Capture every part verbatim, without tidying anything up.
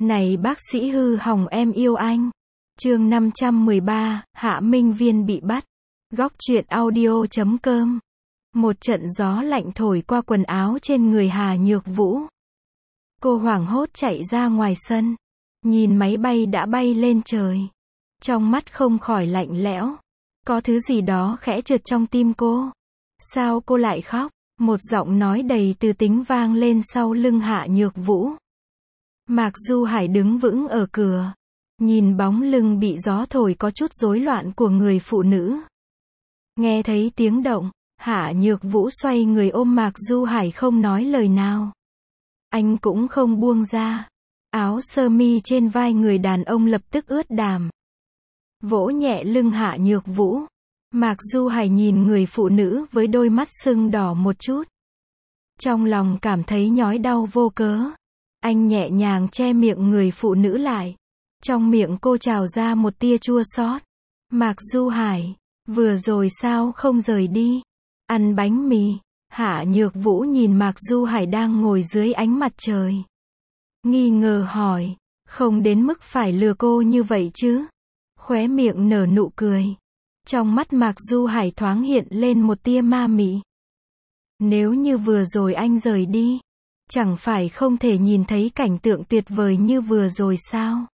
Này bác sĩ hư hỏng em yêu anh. Chương năm trăm mười ba, Hạ Minh Viên bị bắt. Góc truyện audio chấm com. Một trận gió lạnh thổi qua quần áo trên người Hà Nhược Vũ. Cô hoảng hốt chạy ra ngoài sân, nhìn máy bay đã bay lên trời. Trong mắt không khỏi lạnh lẽo. Có thứ gì đó khẽ trượt trong tim cô. Sao cô lại khóc? Một giọng nói đầy từ tính vang lên sau lưng Hạ Nhược Vũ. Mạc Du Hải đứng vững ở cửa, nhìn bóng lưng bị gió thổi có chút rối loạn của người phụ nữ. Nghe thấy tiếng động, Hạ Nhược Vũ xoay người ôm Mạc Du Hải không nói lời nào. Anh cũng không buông ra. Áo sơ mi trên vai người đàn ông lập tức ướt đàm. Vỗ nhẹ lưng Hạ Nhược Vũ. Mạc Du Hải nhìn người phụ nữ với đôi mắt sưng đỏ một chút. Trong lòng cảm thấy nhói đau vô cớ. Anh nhẹ nhàng che miệng người phụ nữ lại. Trong miệng cô trào ra một tia chua xót. Mạc Du Hải, vừa rồi sao không rời đi? Ăn bánh mì. Hạ Nhược Vũ nhìn Mạc Du Hải đang ngồi dưới ánh mặt trời. Nghi ngờ hỏi, không đến mức phải lừa cô như vậy chứ? Khóe miệng nở nụ cười. Trong mắt Mạc Du Hải thoáng hiện lên một tia ma mị. Nếu như vừa rồi anh rời đi, chẳng phải không thể nhìn thấy cảnh tượng tuyệt vời như vừa rồi sao?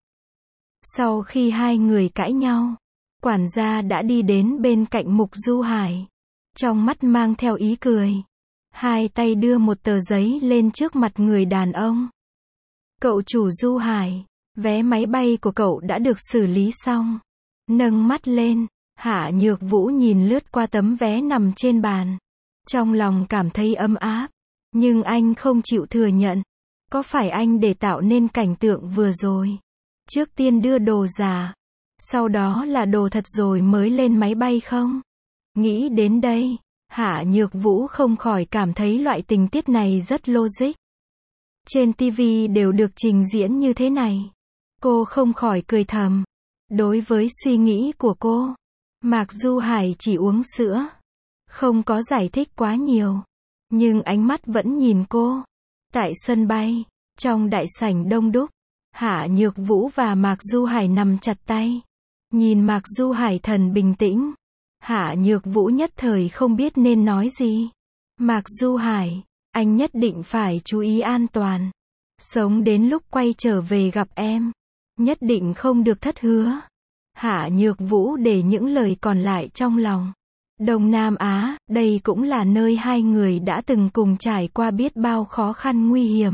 Sau khi hai người cãi nhau, quản gia đã đi đến bên cạnh Mục Du Hải. Trong mắt mang theo ý cười. Hai tay đưa một tờ giấy lên trước mặt người đàn ông. Cậu chủ Du Hải, vé máy bay của cậu đã được xử lý xong. Nâng mắt lên, Hạ Nhược Vũ nhìn lướt qua tấm vé nằm trên bàn. Trong lòng cảm thấy ấm áp. Nhưng anh không chịu thừa nhận. Có phải anh để tạo nên cảnh tượng vừa rồi? Trước tiên đưa đồ giả, sau đó là đồ thật rồi mới lên máy bay không? Nghĩ đến đây, Hạ Nhược Vũ không khỏi cảm thấy loại tình tiết này rất logic. Trên ti vi đều được trình diễn như thế này. Cô không khỏi cười thầm. Đối với suy nghĩ của cô, Mạc Du Hải chỉ uống sữa, không có giải thích quá nhiều. Nhưng ánh mắt vẫn nhìn cô. Tại sân bay, trong đại sảnh đông đúc, Hạ Nhược Vũ và Mạc Du Hải nắm chặt tay. Nhìn Mạc Du Hải thần bình tĩnh, Hạ Nhược Vũ nhất thời không biết nên nói gì. Mạc Du Hải, anh nhất định phải chú ý an toàn. Sống đến lúc quay trở về gặp em, nhất định không được thất hứa. Hạ Nhược Vũ để những lời còn lại trong lòng. Đông Nam Á, đây cũng là nơi hai người đã từng cùng trải qua biết bao khó khăn nguy hiểm.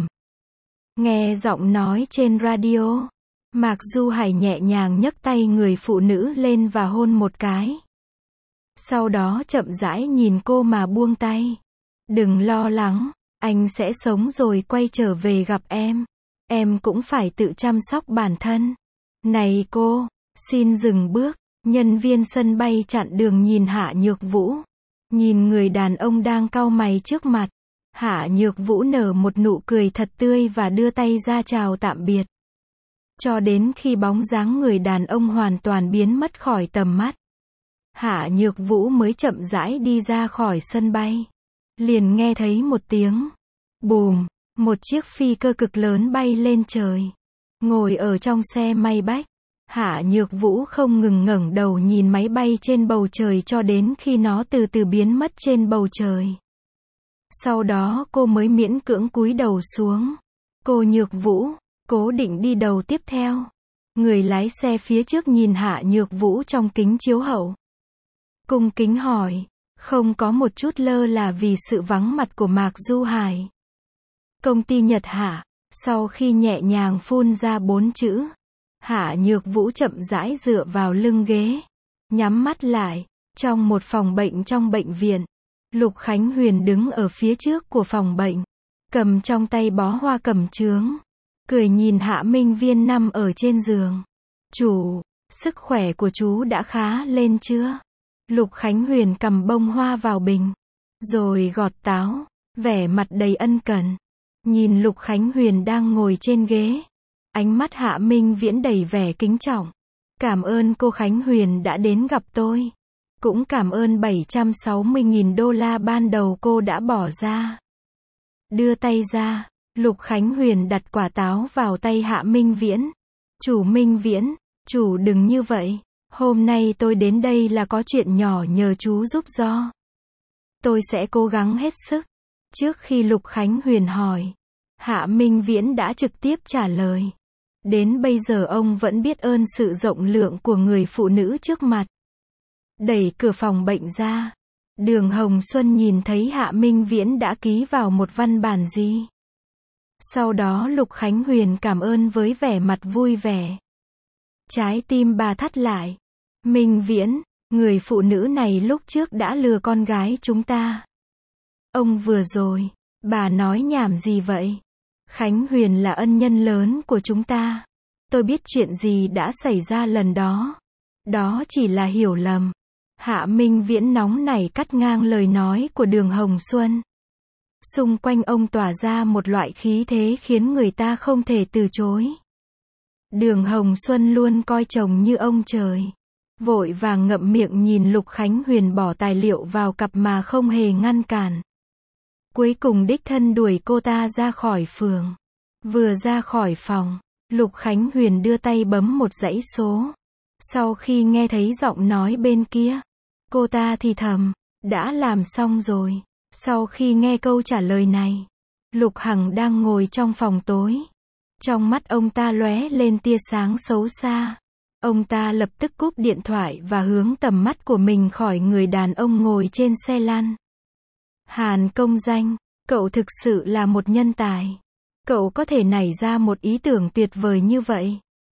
Nghe giọng nói trên radio, Mạc Du Hải nhẹ nhàng nhấc tay người phụ nữ lên và hôn một cái. Sau đó chậm rãi nhìn cô mà buông tay. Đừng lo lắng, anh sẽ sống rồi quay trở về gặp em. Em cũng phải tự chăm sóc bản thân. Này cô, xin dừng bước. Nhân viên sân bay chặn đường nhìn Hạ Nhược Vũ. Nhìn người đàn ông đang cau mày trước mặt. Hạ Nhược Vũ nở một nụ cười thật tươi và đưa tay ra chào tạm biệt. Cho đến khi bóng dáng người đàn ông hoàn toàn biến mất khỏi tầm mắt, Hạ Nhược Vũ mới chậm rãi đi ra khỏi sân bay. Liền nghe thấy một tiếng bùm, một chiếc phi cơ cực lớn bay lên trời. Ngồi ở trong xe may bách, Hạ Nhược Vũ không ngừng ngẩng đầu nhìn máy bay trên bầu trời cho đến khi nó từ từ biến mất trên bầu trời. Sau đó cô mới miễn cưỡng cúi đầu xuống. Cô Nhược Vũ, cố định đi đầu tiếp theo. Người lái xe phía trước nhìn Hạ Nhược Vũ trong kính chiếu hậu. Cung kính hỏi, không có một chút lơ là vì sự vắng mặt của Mạc Du Hải. Công ty Nhật Hạ, sau khi nhẹ nhàng phun ra bốn chữ, Hạ Nhược Vũ chậm rãi dựa vào lưng ghế, nhắm mắt lại. Trong một phòng bệnh trong bệnh viện, Lục Khánh Huyền đứng ở phía trước của phòng bệnh, cầm trong tay bó hoa cẩm chướng, cười nhìn Hạ Minh Viên nằm ở trên giường. Chủ, sức khỏe của chú đã khá lên chưa? Lục Khánh Huyền cầm bông hoa vào bình, rồi gọt táo, vẻ mặt đầy ân cần. Nhìn Lục Khánh Huyền đang ngồi trên ghế, ánh mắt Hạ Minh Viễn đầy vẻ kính trọng. Cảm ơn cô Khánh Huyền đã đến gặp tôi. Cũng cảm ơn bảy trăm sáu mươi nghìn đô la ban đầu cô đã bỏ ra. Đưa tay ra, Lục Khánh Huyền đặt quả táo vào tay Hạ Minh Viễn. Chủ Minh Viễn, chủ đừng như vậy. Hôm nay tôi đến đây là có chuyện nhỏ nhờ chú giúp do. Tôi sẽ cố gắng hết sức. Trước khi Lục Khánh Huyền hỏi, Hạ Minh Viễn đã trực tiếp trả lời. Đến bây giờ ông vẫn biết ơn sự rộng lượng của người phụ nữ trước mặt. Đẩy cửa phòng bệnh ra. Đường Hồng Xuân nhìn thấy Hạ Minh Viễn đã ký vào một văn bản gì. Sau đó Lục Khánh Huyền cảm ơn với vẻ mặt vui vẻ. Trái tim bà thắt lại. Minh Viễn, người phụ nữ này lúc trước đã lừa con gái chúng ta. Ông vừa rồi, bà nói nhảm gì vậy? Khánh Huyền là ân nhân lớn của chúng ta. Tôi biết chuyện gì đã xảy ra lần đó. Đó chỉ là hiểu lầm. Hạ Minh Viễn nóng nảy cắt ngang lời nói của Đường Hồng Xuân. Xung quanh ông tỏa ra một loại khí thế khiến người ta không thể từ chối. Đường Hồng Xuân luôn coi chồng như ông trời. Vội vàng ngậm miệng nhìn Lục Khánh Huyền bỏ tài liệu vào cặp mà không hề ngăn cản. Cuối cùng đích thân đuổi cô ta ra khỏi phường. Vừa ra khỏi phòng, Lục Khánh Huyền đưa tay bấm một dãy số. Sau khi nghe thấy giọng nói bên kia, cô ta thì thầm, đã làm xong rồi. Sau khi nghe câu trả lời này, Lục Hằng đang ngồi trong phòng tối. Trong mắt ông ta lóe lên tia sáng xấu xa. Ông ta lập tức cúp điện thoại và hướng tầm mắt của mình khỏi người đàn ông ngồi trên xe lăn. Hàn Công Danh, cậu thực sự là một nhân tài. Cậu có thể nảy ra một ý tưởng tuyệt vời như vậy.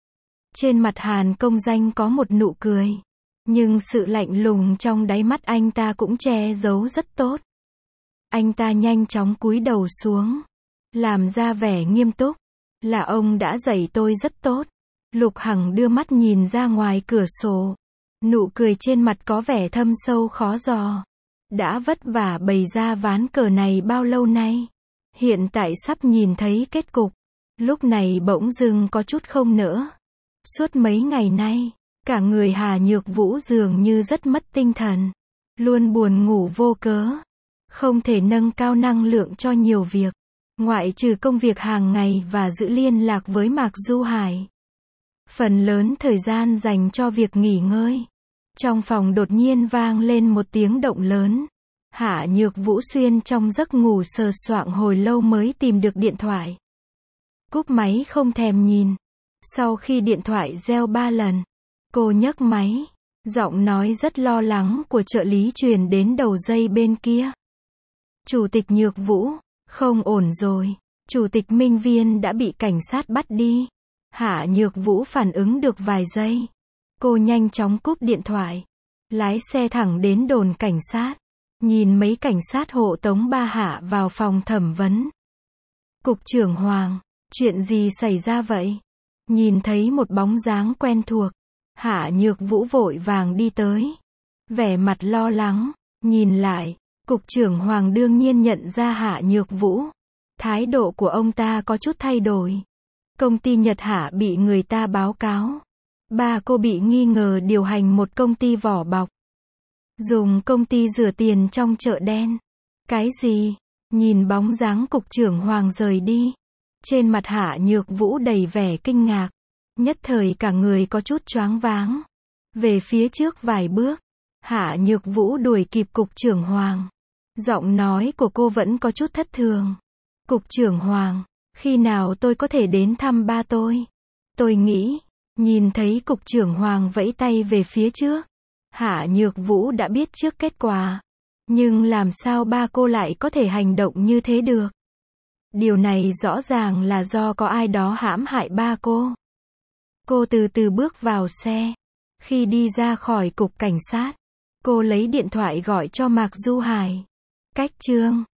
Trên mặt Hàn Công Danh có một nụ cười. Nhưng sự lạnh lùng trong đáy mắt anh ta cũng che giấu rất tốt. Anh ta nhanh chóng cúi đầu xuống. Làm ra vẻ nghiêm túc. Là ông đã dạy tôi rất tốt. Lục Hằng đưa mắt nhìn ra ngoài cửa sổ. Nụ cười trên mặt có vẻ thâm sâu khó dò. Đã vất vả bày ra ván cờ này bao lâu nay. Hiện tại sắp nhìn thấy kết cục. Lúc này bỗng dưng có chút không nỡ. Suốt mấy ngày nay, cả người Hà Nhược Vũ dường như rất mất tinh thần. Luôn buồn ngủ vô cớ. Không thể nâng cao năng lượng cho nhiều việc. Ngoại trừ công việc hàng ngày và giữ liên lạc với Mạc Du Hải. Phần lớn thời gian dành cho việc nghỉ ngơi. Trong phòng đột nhiên vang lên một tiếng động lớn. Hạ Nhược Vũ xuyên trong giấc ngủ sờ soạng hồi lâu mới tìm được điện thoại. Cúp máy không thèm nhìn. Sau khi điện thoại reo ba lần, cô nhấc máy. Giọng nói rất lo lắng của trợ lý truyền đến đầu dây bên kia. Chủ tịch Nhược Vũ, không ổn rồi. Chủ tịch Minh Viên đã bị cảnh sát bắt đi. Hạ Nhược Vũ phản ứng được vài giây. Cô nhanh chóng cúp điện thoại. Lái xe thẳng đến đồn cảnh sát. Nhìn mấy cảnh sát hộ tống ba Hạ vào phòng thẩm vấn. Cục trưởng Hoàng, chuyện gì xảy ra vậy? Nhìn thấy một bóng dáng quen thuộc. Hạ Nhược Vũ vội vàng đi tới. Vẻ mặt lo lắng. Nhìn lại, Cục trưởng Hoàng đương nhiên nhận ra Hạ Nhược Vũ. Thái độ của ông ta có chút thay đổi. Công ty Nhật Hạ bị người ta báo cáo. Ba cô bị nghi ngờ điều hành một công ty vỏ bọc. Dùng công ty rửa tiền trong chợ đen. Cái gì? Nhìn bóng dáng Cục trưởng Hoàng rời đi. Trên mặt Hạ Nhược Vũ đầy vẻ kinh ngạc. Nhất thời cả người có chút choáng váng. Về phía trước vài bước. Hạ Nhược Vũ đuổi kịp Cục trưởng Hoàng. Giọng nói của cô vẫn có chút thất thường. Cục trưởng Hoàng, khi nào tôi có thể đến thăm ba tôi? Tôi nghĩ, nhìn thấy Cục trưởng Hoàng vẫy tay về phía trước. Hạ Nhược Vũ đã biết trước kết quả. Nhưng làm sao ba cô lại có thể hành động như thế được? Điều này rõ ràng là do có ai đó hãm hại ba cô. Cô từ từ bước vào xe. Khi đi ra khỏi cục cảnh sát, cô lấy điện thoại gọi cho Mạc Du Hải. Cách chương